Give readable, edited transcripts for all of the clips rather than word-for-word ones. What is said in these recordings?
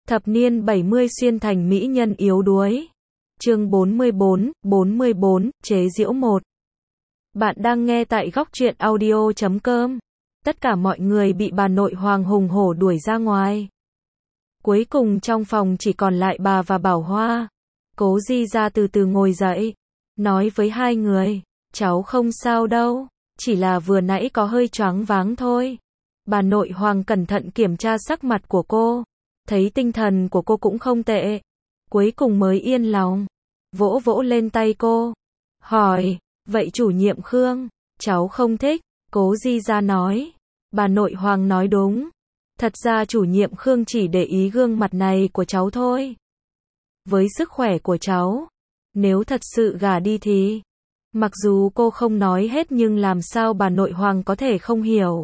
Thập niên 70 xuyên thành mỹ nhân yếu đuối. Chương 44, chế giễu 1. Bạn đang nghe tại góc truyện audio.com. Tất cả mọi người bị bà nội Hoàng hùng hổ đuổi ra ngoài. Cuối cùng trong phòng chỉ còn lại bà và Bảo Hoa. Cố Di ra từ từ ngồi dậy, nói với hai người, cháu không sao đâu, chỉ là vừa nãy có hơi choáng váng thôi. Bà nội Hoàng cẩn thận kiểm tra sắc mặt của cô, thấy tinh thần của cô cũng không tệ, cuối cùng mới yên lòng, vỗ vỗ lên tay cô, hỏi, vậy chủ nhiệm Khương, cháu không thích, Cố Di ra nói. Bà nội Hoàng nói đúng, thật ra chủ nhiệm Khương chỉ để ý gương mặt này của cháu thôi. Với sức khỏe của cháu, nếu thật sự gả đi thì, mặc dù cô không nói hết nhưng làm sao bà nội Hoàng có thể không hiểu.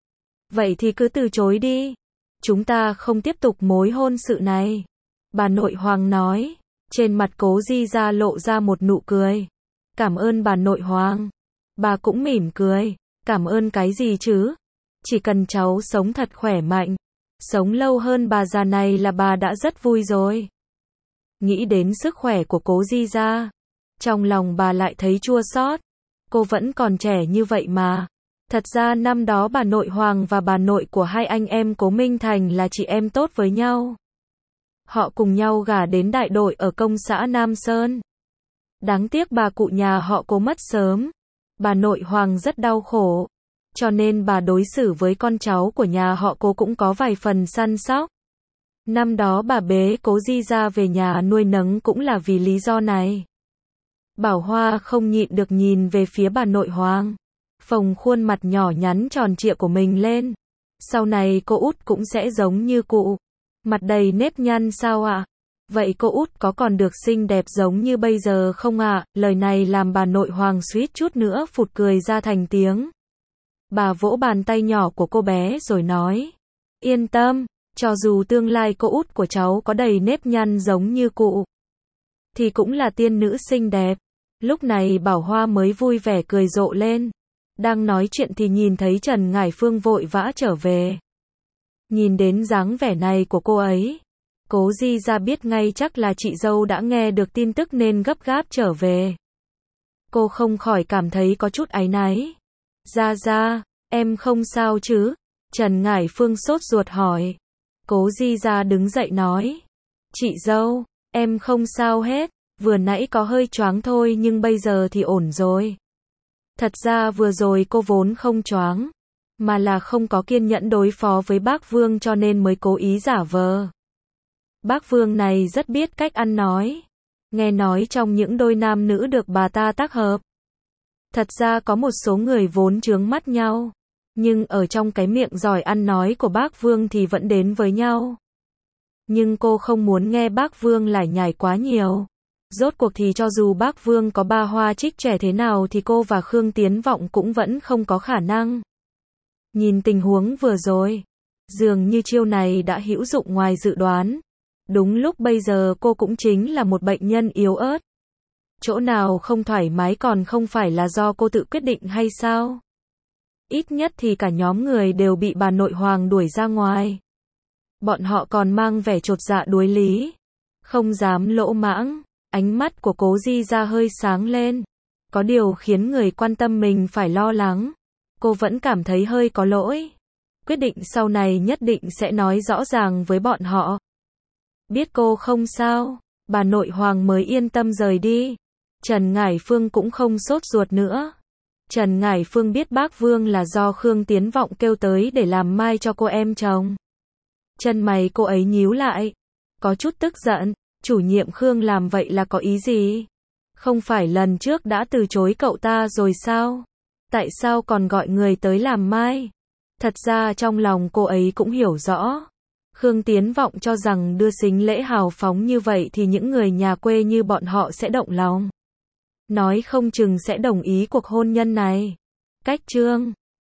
Vậy thì cứ từ chối đi, chúng ta không tiếp tục mối hôn sự này. Bà nội Hoàng nói, trên mặt Cố Di ra lộ ra một nụ cười. Cảm ơn bà nội Hoàng. Bà cũng mỉm cười, cảm ơn cái gì chứ? Chỉ cần cháu sống thật khỏe mạnh, sống lâu hơn bà già này là bà đã rất vui rồi. Nghĩ đến sức khỏe của Cố Di ra, trong lòng bà lại thấy chua xót. Cô vẫn còn trẻ như vậy mà. Thật ra năm đó bà nội Hoàng và bà nội của hai anh em Cố Minh Thành là chị em tốt với nhau. Họ cùng nhau gả đến đại đội ở công xã Nam Sơn. Đáng tiếc bà cụ nhà họ Cố mất sớm. Bà nội Hoàng rất đau khổ, cho nên bà đối xử với con cháu của nhà họ Cố cũng có vài phần săn sóc. Năm đó bà bế Cố Di ra về nhà nuôi nấng cũng là vì lý do này. Bảo Hoa không nhịn được nhìn về phía bà nội Hoàng, phồng khuôn mặt nhỏ nhắn tròn trịa của mình lên. Sau này cô út cũng sẽ giống như cụ, mặt đầy nếp nhăn sao ạ? Vậy cô út có còn được xinh đẹp giống như bây giờ không ạ? Lời này làm bà nội Hoàng suýt chút nữa phụt cười ra thành tiếng. Bà vỗ bàn tay nhỏ của cô bé rồi nói, yên tâm, cho dù tương lai cô út của cháu có đầy nếp nhăn giống như cụ, thì cũng là tiên nữ xinh đẹp. Lúc này Bảo Hoa mới vui vẻ cười rộ lên. Đang nói chuyện thì nhìn thấy Trần Ngải Phương vội vã trở về. Nhìn đến dáng vẻ này của cô ấy, Cố Di ra biết ngay chắc là chị dâu đã nghe được tin tức nên gấp gáp trở về. Cô không khỏi cảm thấy có chút áy náy. Ra, em không sao chứ? Trần Ngải Phương sốt ruột hỏi. Cố Di ra đứng dậy nói, chị dâu, em không sao hết, vừa nãy có hơi choáng thôi nhưng bây giờ thì ổn rồi. Thật ra vừa rồi cô vốn không choáng, mà là không có kiên nhẫn đối phó với bác Vương cho nên mới cố ý giả vờ. Bác Vương này rất biết cách ăn nói. Nghe nói trong những đôi nam nữ được bà ta tác hợp, thật ra có một số người vốn chướng mắt nhau, nhưng ở trong cái miệng giỏi ăn nói của bác Vương thì vẫn đến với nhau. Nhưng cô không muốn nghe bác Vương lải nhải quá nhiều. Rốt cuộc thì cho dù bác Vương có ba hoa trích trẻ thế nào thì cô và Khương Tiến Vọng cũng vẫn không có khả năng. Nhìn tình huống vừa rồi, dường như chiêu này đã hữu dụng ngoài dự đoán. Đúng lúc bây giờ cô cũng chính là một bệnh nhân yếu ớt. Chỗ nào không thoải mái còn không phải là do cô tự quyết định hay sao? Ít nhất thì cả nhóm người đều bị bà nội Hoàng đuổi ra ngoài. Bọn họ còn mang vẻ chột dạ đuối lý, không dám lỗ mãng. Ánh mắt của Cố Di ra hơi sáng lên. Có điều khiến người quan tâm mình phải lo lắng. Cô vẫn cảm thấy hơi có lỗi. Quyết định sau này nhất định sẽ nói rõ ràng với bọn họ. Biết cô không sao, bà nội Hoàng mới yên tâm rời đi. Trần Ngải Phương cũng không sốt ruột nữa. Trần Ngải Phương biết bác Vương là do Khương Tiến Vọng kêu tới để làm mai cho cô em chồng. Chân mày cô ấy nhíu lại, có chút tức giận. Chủ nhiệm Khương làm vậy là có ý gì? Không phải lần trước đã từ chối cậu ta rồi sao? Tại sao còn gọi người tới làm mai? Thật ra trong lòng cô ấy cũng hiểu rõ. Khương Tiến Vọng cho rằng đưa sính lễ hào phóng như vậy thì những người nhà quê như bọn họ sẽ động lòng. Nói không chừng sẽ đồng ý cuộc hôn nhân này. Cách chương